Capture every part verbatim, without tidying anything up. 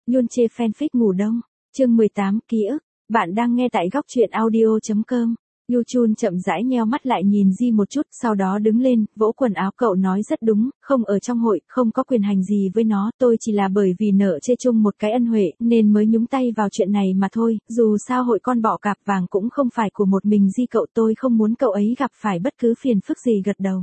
Yun chê fanfic ngủ đông. Chương mười tám, ký ức. Bạn đang nghe tại góc truyện audio chấm com. Yu Chun chậm rãi nheo mắt lại nhìn Ji một chút, sau đó đứng lên, vỗ quần áo. Cậu nói rất đúng, không ở trong hội, không có quyền hành gì với nó, tôi chỉ là bởi vì nợ chê chung một cái ân huệ, nên mới nhúng tay vào chuyện này mà thôi, dù sao hội con bọ cạp vàng cũng không phải của một mình Ji cậu, tôi không muốn cậu ấy gặp phải bất cứ phiền phức gì. Gật đầu.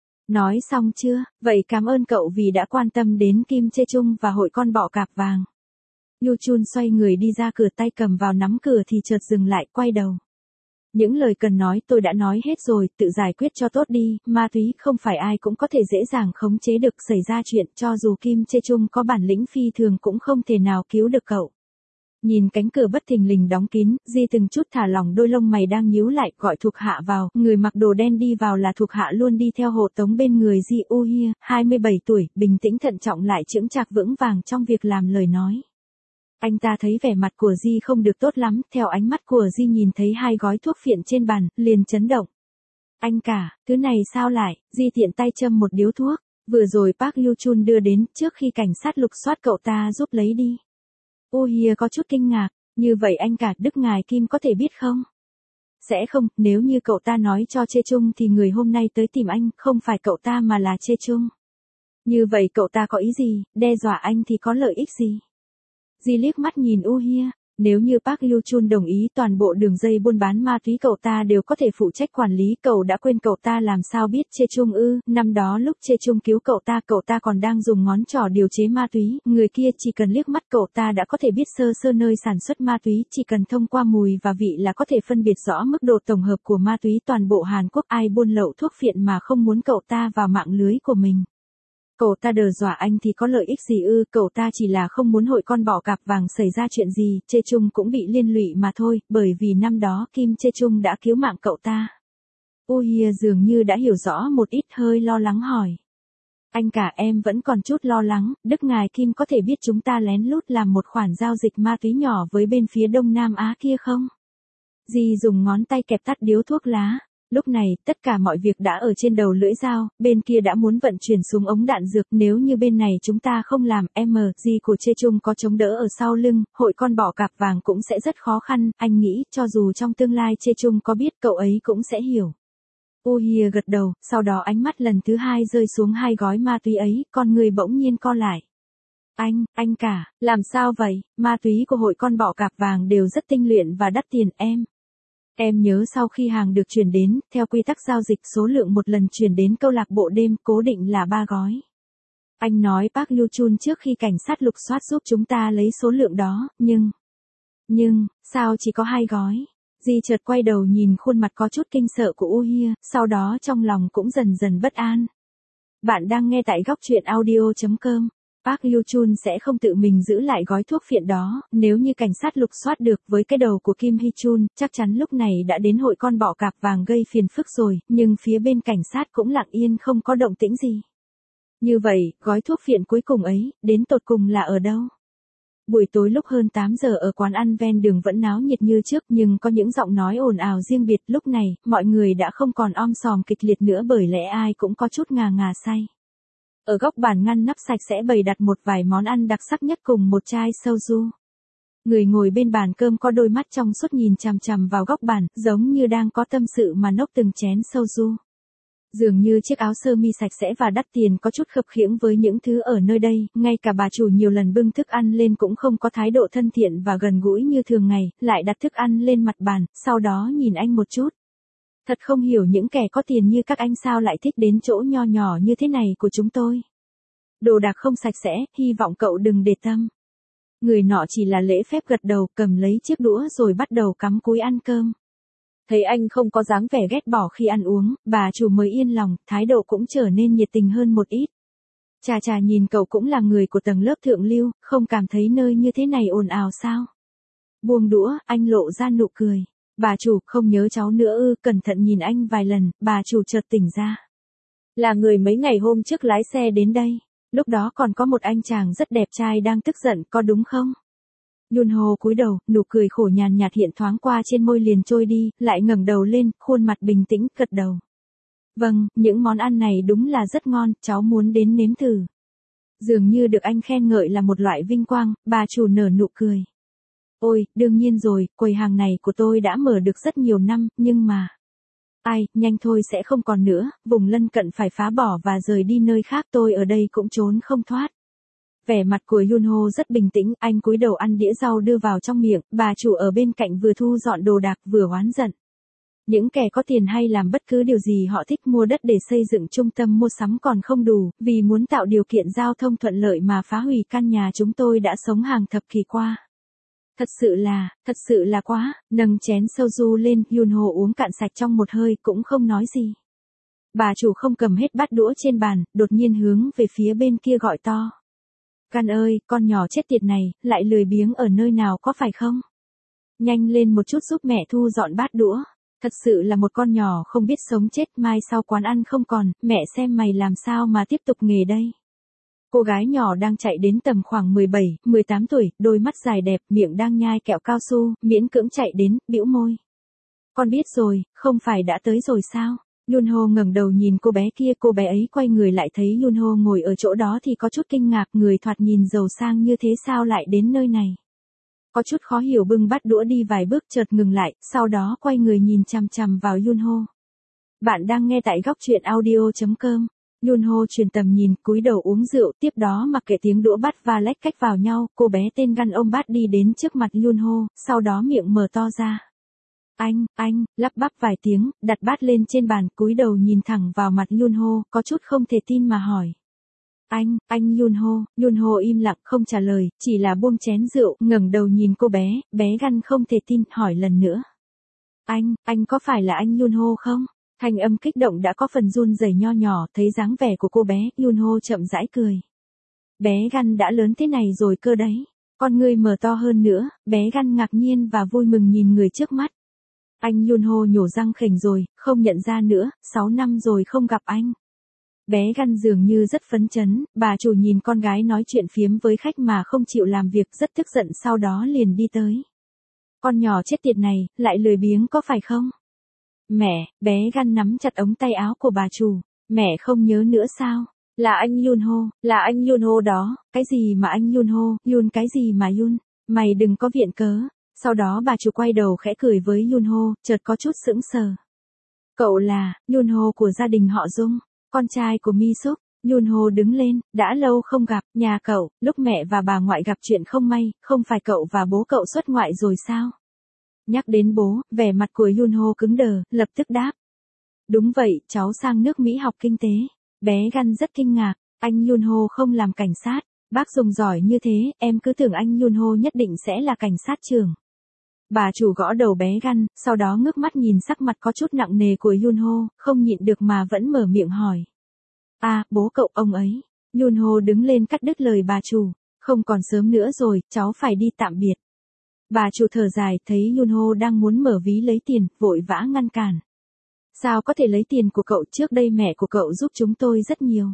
Nói xong chưa, vậy cảm ơn cậu vì đã quan tâm đến Kim Chê Chung và hội con bọ cạp vàng. Yu Chun xoay người đi ra cửa, tay cầm vào nắm cửa thì chợt dừng lại, quay đầu. Những lời cần nói tôi đã nói hết rồi, tự giải quyết cho tốt đi, ma túy không phải ai cũng có thể dễ dàng khống chế được, xảy ra chuyện cho dù Kim Chê Chung có bản lĩnh phi thường cũng không thể nào cứu được cậu. Nhìn cánh cửa bất thình lình đóng kín, Di từng chút thả lỏng đôi lông mày đang nhíu lại, gọi thuộc hạ vào, người mặc đồ đen đi vào là thuộc hạ luôn đi theo hộ tống bên người Di. U Hia, hai mươi bảy tuổi, bình tĩnh thận trọng lại chững chạc vững vàng trong việc làm lời nói. Anh ta thấy vẻ mặt của Di không được tốt lắm, theo ánh mắt của Di nhìn thấy hai gói thuốc phiện trên bàn, liền chấn động. Anh cả, thứ này sao lại? Di tiện tay châm một điếu thuốc, vừa rồi Park Yu Chun đưa đến, trước khi cảnh sát lục soát cậu ta giúp lấy đi. U Hia có chút kinh ngạc, như vậy anh cả, Đức ngài Kim có thể biết không? Sẽ không, nếu như cậu ta nói cho Chê Chung thì người hôm nay tới tìm anh, không phải cậu ta mà là Chê Chung. Như vậy cậu ta có ý gì, đe dọa anh thì có lợi ích gì? Di liếc mắt nhìn U Hia, nếu như Park Yu Chun đồng ý toàn bộ đường dây buôn bán ma túy cậu ta đều có thể phụ trách quản lý, cậu đã quên cậu ta làm sao biết Chê Chung ư? Năm đó lúc Chê Chung cứu cậu ta, cậu ta còn đang dùng ngón trỏ điều chế ma túy, người kia chỉ cần liếc mắt cậu ta đã có thể biết sơ sơ nơi sản xuất ma túy, chỉ cần thông qua mùi và vị là có thể phân biệt rõ mức độ tổng hợp của ma túy. Toàn bộ Hàn Quốc ai buôn lậu thuốc phiện mà không muốn cậu ta vào mạng lưới của mình. Cậu ta đờ dọa anh thì có lợi ích gì ư? Cậu ta chỉ là không muốn hội con bọ cạp vàng xảy ra chuyện gì, Chê Chung cũng bị liên lụy mà thôi, bởi vì năm đó Kim Chê Chung đã cứu mạng cậu ta. U Hia dường như đã hiểu rõ một ít, hơi lo lắng hỏi. Anh cả, em vẫn còn chút lo lắng, Đức ngài Kim có thể biết chúng ta lén lút làm một khoản giao dịch ma túy nhỏ với bên phía Đông Nam Á kia không? Di dùng ngón tay kẹp tắt điếu thuốc lá. Lúc này, tất cả mọi việc đã ở trên đầu lưỡi dao, bên kia đã muốn vận chuyển súng ống đạn dược, nếu như bên này chúng ta không làm, em Di của Chê Chung có chống đỡ ở sau lưng, hội con bọ cạp vàng cũng sẽ rất khó khăn, anh nghĩ, cho dù trong tương lai Chê Chung có biết cậu ấy cũng sẽ hiểu. U Hia gật đầu, sau đó ánh mắt lần thứ hai rơi xuống hai gói ma túy ấy, con người bỗng nhiên co lại. Anh, anh cả, làm sao vậy, ma túy của hội con bọ cạp vàng đều rất tinh luyện và đắt tiền em. Em nhớ sau khi hàng được chuyển đến, theo quy tắc giao dịch số lượng một lần chuyển đến câu lạc bộ đêm cố định là ba gói. Anh nói Park Yu Chun trước khi cảnh sát lục soát giúp chúng ta lấy số lượng đó, nhưng... Nhưng, sao chỉ có hai gói? Di chợt quay đầu nhìn khuôn mặt có chút kinh sợ của U Hia, sau đó trong lòng cũng dần dần bất an. Bạn đang nghe tại góc truyện audio chấm com. Park Yu Chun sẽ không tự mình giữ lại gói thuốc phiện đó, nếu như cảnh sát lục soát được với cái đầu của Kim Hee Chun, chắc chắn lúc này đã đến hội con bọ cạp vàng gây phiền phức rồi, nhưng phía bên cảnh sát cũng lặng yên không có động tĩnh gì. Như vậy, gói thuốc phiện cuối cùng ấy, đến tột cùng là ở đâu? Buổi tối lúc hơn tám giờ ở quán ăn ven đường vẫn náo nhiệt như trước, nhưng có những giọng nói ồn ào riêng biệt. Lúc này, mọi người đã không còn om sòm kịch liệt nữa bởi lẽ ai cũng có chút ngà ngà say. Ở góc bàn ngăn nắp sạch sẽ bày đặt một vài món ăn đặc sắc nhất cùng một chai soju. Người ngồi bên bàn cơm có đôi mắt trong suốt nhìn chằm chằm vào góc bàn, giống như đang có tâm sự mà nốc từng chén soju. Dường như chiếc áo sơ mi sạch sẽ và đắt tiền có chút khập khiễng với những thứ ở nơi đây, ngay cả bà chủ nhiều lần bưng thức ăn lên cũng không có thái độ thân thiện và gần gũi như thường ngày, lại đặt thức ăn lên mặt bàn, sau đó nhìn anh một chút. Thật không hiểu những kẻ có tiền như các anh sao lại thích đến chỗ nho nhỏ như thế này của chúng tôi. Đồ đạc không sạch sẽ, hy vọng cậu đừng để tâm. Người nọ chỉ là lễ phép gật đầu, cầm lấy chiếc đũa rồi bắt đầu cắm cúi ăn cơm. Thấy anh không có dáng vẻ ghét bỏ khi ăn uống, bà chủ mới yên lòng, thái độ cũng trở nên nhiệt tình hơn một ít. Chà chà, nhìn cậu cũng là người của tầng lớp thượng lưu, không cảm thấy nơi như thế này ồn ào sao? Buông đũa, anh lộ ra nụ cười. Bà chủ, không nhớ cháu nữa ư? Cẩn thận nhìn anh vài lần, bà chủ chợt tỉnh ra. Là người mấy ngày hôm trước lái xe đến đây. Lúc đó còn có một anh chàng rất đẹp trai đang tức giận, có đúng không? Yun Ho cúi đầu, nụ cười khổ nhàn nhạt hiện thoáng qua trên môi liền trôi đi, lại ngẩng đầu lên, khuôn mặt bình tĩnh, gật đầu. Vâng, những món ăn này đúng là rất ngon, cháu muốn đến nếm thử. Dường như được anh khen ngợi là một loại vinh quang, bà chủ nở nụ cười. Ôi, đương nhiên rồi, quầy hàng này của tôi đã mở được rất nhiều năm, nhưng mà... Ai, nhanh thôi sẽ không còn nữa, vùng lân cận phải phá bỏ và rời đi nơi khác, tôi ở đây cũng trốn không thoát. Vẻ mặt của Yunho rất bình tĩnh, anh cúi đầu ăn đĩa rau đưa vào trong miệng, bà chủ ở bên cạnh vừa thu dọn đồ đạc vừa oán giận. Những kẻ có tiền hay làm bất cứ điều gì họ thích mua đất để xây dựng trung tâm mua sắm còn không đủ, vì muốn tạo điều kiện giao thông thuận lợi mà phá hủy căn nhà chúng tôi đã sống hàng thập kỷ qua. Thật sự là, thật sự là quá, nâng chén soju lên, Yunho uống cạn sạch trong một hơi cũng không nói gì. Bà chủ không cầm hết bát đũa trên bàn, đột nhiên hướng về phía bên kia gọi to. Can ơi, con nhỏ chết tiệt này, lại lười biếng ở nơi nào có phải không? Nhanh lên một chút giúp mẹ thu dọn bát đũa. Thật sự là một con nhỏ không biết sống chết, mai sau quán ăn không còn, mẹ xem mày làm sao mà tiếp tục nghề đây. Cô gái nhỏ đang chạy đến tầm khoảng mười bảy, mười tám tuổi, đôi mắt dài đẹp, miệng đang nhai kẹo cao su, miễn cưỡng chạy đến, bĩu môi. Con biết rồi, không phải đã tới rồi sao? Yunho ngẩng đầu nhìn cô bé kia, cô bé ấy quay người lại thấy Yunho ngồi ở chỗ đó thì có chút kinh ngạc, người thoạt nhìn giàu sang như thế sao lại đến nơi này. Có chút khó hiểu bưng bát đũa đi vài bước chợt ngừng lại, sau đó quay người nhìn chằm chằm vào Yunho. Bạn đang nghe tại góc truyện audio chấm com. Yunho truyền tầm nhìn, cúi đầu uống rượu, tiếp đó mặc kệ tiếng đũa bát và lách cách vào nhau, cô bé tên Gan ôm bát đi đến trước mặt Yunho, sau đó miệng mở to ra. Anh, anh, lắp bắp vài tiếng, đặt bát lên trên bàn, cúi đầu nhìn thẳng vào mặt Yunho, có chút không thể tin mà hỏi. Anh, anh Yunho, Yunho im lặng không trả lời, chỉ là buông chén rượu, ngẩng đầu nhìn cô bé, bé Gan không thể tin, hỏi lần nữa. Anh, anh có phải là anh Yunho không? Thanh âm kích động đã có phần run rẩy nho nhỏ, thấy dáng vẻ của cô bé, Yunho chậm rãi cười. Bé Gan đã lớn thế này rồi cơ đấy. Con ngươi mở to hơn nữa, bé Gan ngạc nhiên và vui mừng nhìn người trước mắt. Anh Yunho nhổ răng khểnh rồi, không nhận ra nữa, sáu năm rồi không gặp anh. Bé Gan dường như rất phấn chấn, bà chủ nhìn con gái nói chuyện phiếm với khách mà không chịu làm việc rất tức giận, sau đó liền đi tới. Con nhỏ chết tiệt này, lại lười biếng có phải không? Mẹ, bé Gan nắm chặt ống tay áo của bà chủ, mẹ không nhớ nữa sao? Là anh Yunho, là anh Yunho đó, cái gì mà anh Yunho, Yun cái gì mà Yun, mày đừng có viện cớ. Sau đó bà chủ quay đầu khẽ cười với Yunho, chợt có chút sững sờ. Cậu là, Yunho của gia đình họ Dung, con trai của Mi Suk. Yunho đứng lên, đã lâu không gặp, nhà cậu, lúc mẹ và bà ngoại gặp chuyện không may, không phải cậu và bố cậu xuất ngoại rồi sao? Nhắc đến bố, vẻ mặt của Yunho cứng đờ, lập tức đáp. Đúng vậy, cháu sang nước Mỹ học kinh tế. Bé Gan rất kinh ngạc, anh Yunho không làm cảnh sát, bác Dung giỏi như thế, em cứ tưởng anh Yunho nhất định sẽ là cảnh sát trưởng. Bà chủ gõ đầu bé Gan, sau đó ngước mắt nhìn sắc mặt có chút nặng nề của Yunho, không nhịn được mà vẫn mở miệng hỏi. À, bố cậu ông ấy. Yunho đứng lên cắt đứt lời bà chủ, không còn sớm nữa rồi, cháu phải đi tạm biệt. Bà chủ thở dài, thấy Yunho đang muốn mở ví lấy tiền, vội vã ngăn cản. Sao có thể lấy tiền của cậu, trước đây mẹ của cậu giúp chúng tôi rất nhiều.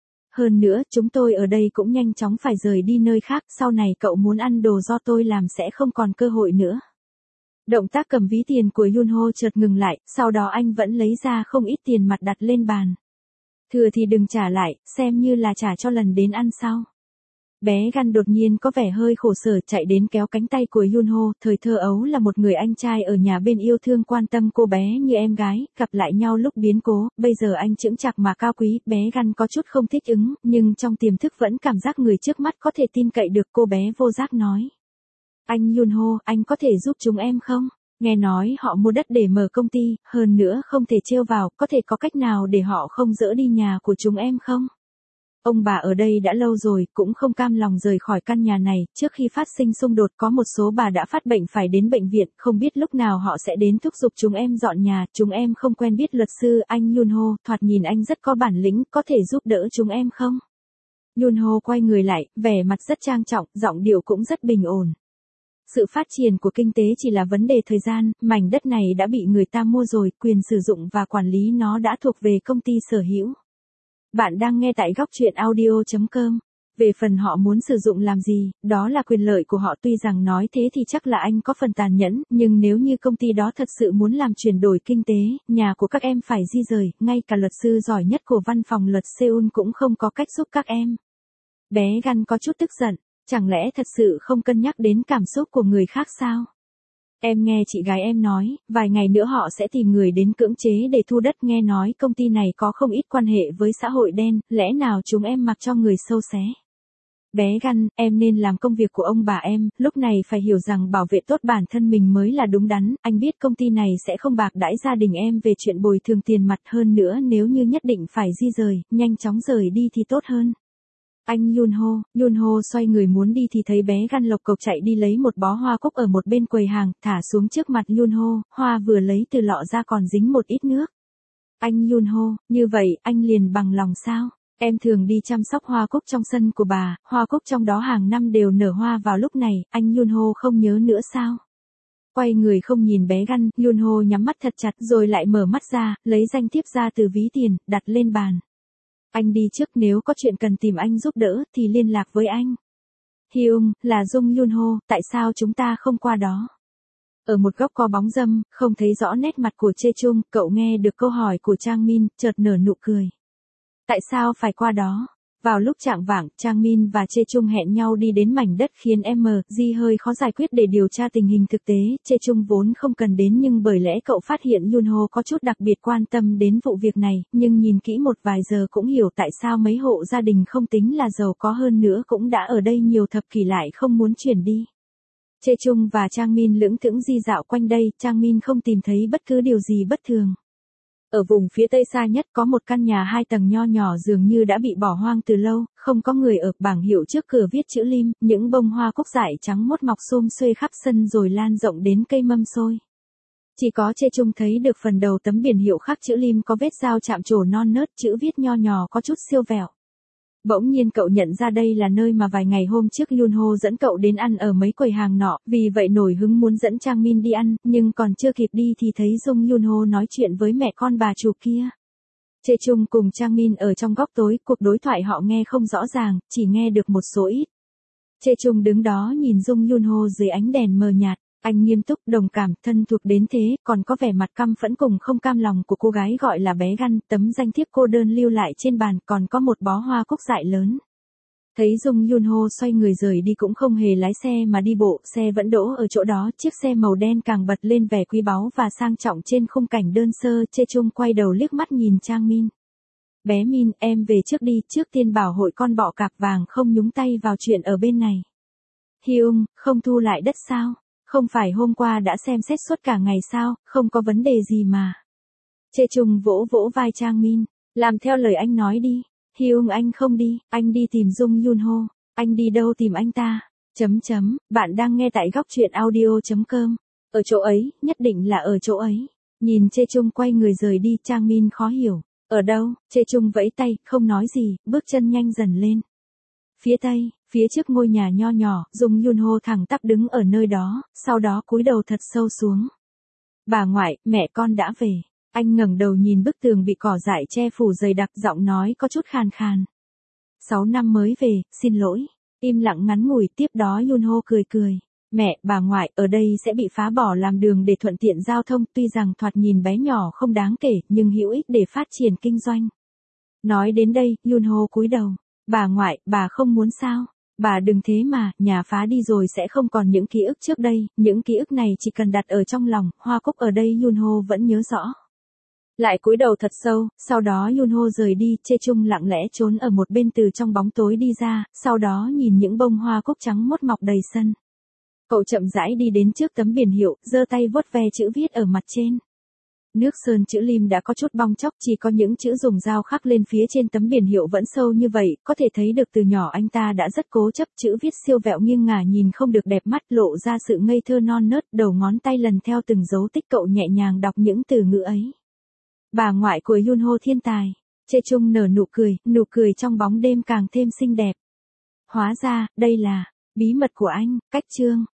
Hơn nữa, chúng tôi ở đây cũng nhanh chóng phải rời đi nơi khác, sau này cậu muốn ăn đồ do tôi làm sẽ không còn cơ hội nữa. Động tác cầm ví tiền của Yunho chợt ngừng lại, sau đó anh vẫn lấy ra không ít tiền mặt đặt lên bàn. Thừa thì đừng trả lại, xem như là trả cho lần đến ăn sau. Bé Gan đột nhiên có vẻ hơi khổ sở, chạy đến kéo cánh tay của Yunho, thời thơ ấu là một người anh trai ở nhà bên yêu thương quan tâm cô bé như em gái, gặp lại nhau lúc biến cố, bây giờ anh chững chạc mà cao quý, bé Gan có chút không thích ứng, nhưng trong tiềm thức vẫn cảm giác người trước mắt có thể tin cậy được, cô bé vô giác nói. Anh Yunho, anh có thể giúp chúng em không? Nghe nói họ mua đất để mở công ty, hơn nữa không thể trêu vào, có thể có cách nào để họ không dỡ đi nhà của chúng em không? Ông bà ở đây đã lâu rồi, cũng không cam lòng rời khỏi căn nhà này, trước khi phát sinh xung đột có một số bà đã phát bệnh phải đến bệnh viện, không biết lúc nào họ sẽ đến thúc giục chúng em dọn nhà, chúng em không quen biết luật sư, anh Yunho, thoạt nhìn anh rất có bản lĩnh, có thể giúp đỡ chúng em không? Yunho quay người lại, vẻ mặt rất trang trọng, giọng điệu cũng rất bình ổn. Sự phát triển của kinh tế chỉ là vấn đề thời gian, mảnh đất này đã bị người ta mua rồi, quyền sử dụng và quản lý nó đã thuộc về công ty sở hữu. Bạn đang nghe tại góc truyện audio chấm com. Về phần họ muốn sử dụng làm gì, đó là quyền lợi của họ, tuy rằng nói thế thì chắc là anh có phần tàn nhẫn, nhưng nếu như công ty đó thật sự muốn làm chuyển đổi kinh tế, nhà của các em phải di rời, ngay cả luật sư giỏi nhất của văn phòng luật Seoul cũng không có cách giúp các em. Bé Gan có chút tức giận, chẳng lẽ thật sự không cân nhắc đến cảm xúc của người khác sao? Em nghe chị gái em nói, vài ngày nữa họ sẽ tìm người đến cưỡng chế để thu đất, nghe nói công ty này có không ít quan hệ với xã hội đen, lẽ nào chúng em mặc cho người sâu xé? Bé Gan, em nên làm công việc của ông bà em, lúc này phải hiểu rằng bảo vệ tốt bản thân mình mới là đúng đắn, anh biết công ty này sẽ không bạc đãi gia đình em về chuyện bồi thường tiền mặt, hơn nữa nếu như nhất định phải di rời, nhanh chóng rời đi thì tốt hơn. Anh Yunho, Yunho xoay người muốn đi thì thấy bé Gan lộc cộc chạy đi lấy một bó hoa cúc ở một bên quầy hàng, thả xuống trước mặt Yunho, hoa vừa lấy từ lọ ra còn dính một ít nước. Anh Yunho, như vậy anh liền bằng lòng sao? Em thường đi chăm sóc hoa cúc trong sân của bà, hoa cúc trong đó hàng năm đều nở hoa vào lúc này, anh Yunho không nhớ nữa sao? Quay người không nhìn bé Gan, Yunho nhắm mắt thật chặt rồi lại mở mắt ra, lấy danh thiếp ra từ ví tiền, đặt lên bàn. Anh đi trước, nếu có chuyện cần tìm anh giúp đỡ thì liên lạc với anh. Hyung, là Dung Yunho, tại sao chúng ta không qua đó? Ở một góc có bóng râm, không thấy rõ nét mặt của Chê Chung, cậu nghe được câu hỏi của Trang Min, chợt nở nụ cười. Tại sao phải qua đó? Vào lúc chạng vạng, Trang Min và Chê Chung hẹn nhau đi đến mảnh đất khiến em Ji hơi khó giải quyết để điều tra tình hình thực tế. Chê Chung vốn không cần đến nhưng bởi lẽ cậu phát hiện Yunho có chút đặc biệt quan tâm đến vụ việc này, nhưng nhìn kỹ một vài giờ cũng hiểu tại sao mấy hộ gia đình không tính là giàu có hơn nữa cũng đã ở đây nhiều thập kỷ lại không muốn chuyển đi. Chê Chung và Trang Min lững thững di dạo quanh đây, Trang Min không tìm thấy bất cứ điều gì bất thường. Ở vùng phía tây xa nhất có một căn nhà hai tầng nho nhỏ dường như đã bị bỏ hoang từ lâu, không có người ở, bảng hiệu trước cửa viết chữ lim, những bông hoa cúc dại trắng mốt mọc xum xuê khắp sân rồi lan rộng đến cây mâm xôi. Chỉ có Chê Chung thấy được phần đầu tấm biển hiệu khắc chữ lim có vết dao chạm trổ non nớt, chữ viết nho nhỏ có chút siêu vẹo. Bỗng nhiên cậu nhận ra đây là nơi mà vài ngày hôm trước Yunho dẫn cậu đến ăn ở mấy quầy hàng nọ, vì vậy nổi hứng muốn dẫn Trang Min đi ăn, nhưng còn chưa kịp đi thì thấy Dung Yunho nói chuyện với mẹ con bà chủ kia. Chê Chung cùng Trang Min ở trong góc tối, cuộc đối thoại họ nghe không rõ ràng, chỉ nghe được một số ít. Chê Chung đứng đó nhìn Dung Yunho dưới ánh đèn mờ nhạt. Anh nghiêm túc, đồng cảm, thân thuộc đến thế, còn có vẻ mặt căm phẫn cùng không cam lòng của cô gái gọi là bé Gan, tấm danh thiếp cô đơn lưu lại trên bàn, còn có một bó hoa cúc dại lớn. Thấy Dung Yunho xoay người rời đi cũng không hề lái xe mà đi bộ, xe vẫn đỗ ở chỗ đó, chiếc xe màu đen càng bật lên vẻ quý báu và sang trọng trên khung cảnh đơn sơ. Chê Chung quay đầu liếc mắt nhìn Trang Min. Bé Min, em về trước đi, trước tiên bảo hội con bọ cạp vàng không nhúng tay vào chuyện ở bên này. Hyung, không thu lại đất sao? Không phải hôm qua đã xem xét suốt cả ngày sao, không có vấn đề gì mà. Chê Chung vỗ vỗ vai Trang Min, làm theo lời anh nói đi. Hyung anh không đi, anh đi tìm Dung Yunho. Anh đi đâu tìm anh ta? Chấm chấm, bạn đang nghe tại góc truyện audio chấm com. Ở chỗ ấy, nhất định là ở chỗ ấy. Nhìn Chê Chung quay người rời đi, Trang Min khó hiểu. Ở đâu? Chê Chung vẫy tay, không nói gì, bước chân nhanh dần lên. Phía tây, phía trước ngôi nhà nho nhỏ, Dung Yunho thẳng tắp đứng ở nơi đó, sau đó cúi đầu thật sâu xuống. Bà ngoại, mẹ con đã về. Anh ngẩng đầu nhìn bức tường bị cỏ dại che phủ dày đặc, giọng nói có chút khàn khàn. Sáu năm mới về, xin lỗi. Im lặng ngắn ngủi, tiếp đó Yunho cười cười. Mẹ, bà ngoại, ở đây sẽ bị phá bỏ làm đường để thuận tiện giao thông, tuy rằng thoạt nhìn bé nhỏ không đáng kể, nhưng hữu ích để phát triển kinh doanh. Nói đến đây, Yunho cúi đầu. Bà ngoại, bà không muốn sao? Bà đừng thế mà, nhà phá đi rồi sẽ không còn những ký ức trước đây, những ký ức này chỉ cần đặt ở trong lòng, hoa cúc ở đây Yunho vẫn nhớ rõ. Lại cúi đầu thật sâu, sau đó Yunho rời đi, Chê Chung lặng lẽ trốn ở một bên từ trong bóng tối đi ra, sau đó nhìn những bông hoa cúc trắng mốt mọc đầy sân. Cậu chậm rãi đi đến trước tấm biển hiệu, giơ tay vuốt ve chữ viết ở mặt trên. Nước sơn chữ lim đã có chút bong chóc, chỉ có những chữ dùng dao khắc lên phía trên tấm biển hiệu vẫn sâu như vậy, có thể thấy được từ nhỏ anh ta đã rất cố chấp, chữ viết siêu vẹo nghiêng ngả nhìn không được đẹp mắt, lộ ra sự ngây thơ non nớt, đầu ngón tay lần theo từng dấu tích, cậu nhẹ nhàng đọc những từ ngữ ấy. Bà ngoại của Yunho thiên tài. Chê Chung nở nụ cười, nụ cười trong bóng đêm càng thêm xinh đẹp. Hóa ra, đây là bí mật của anh, cách chương.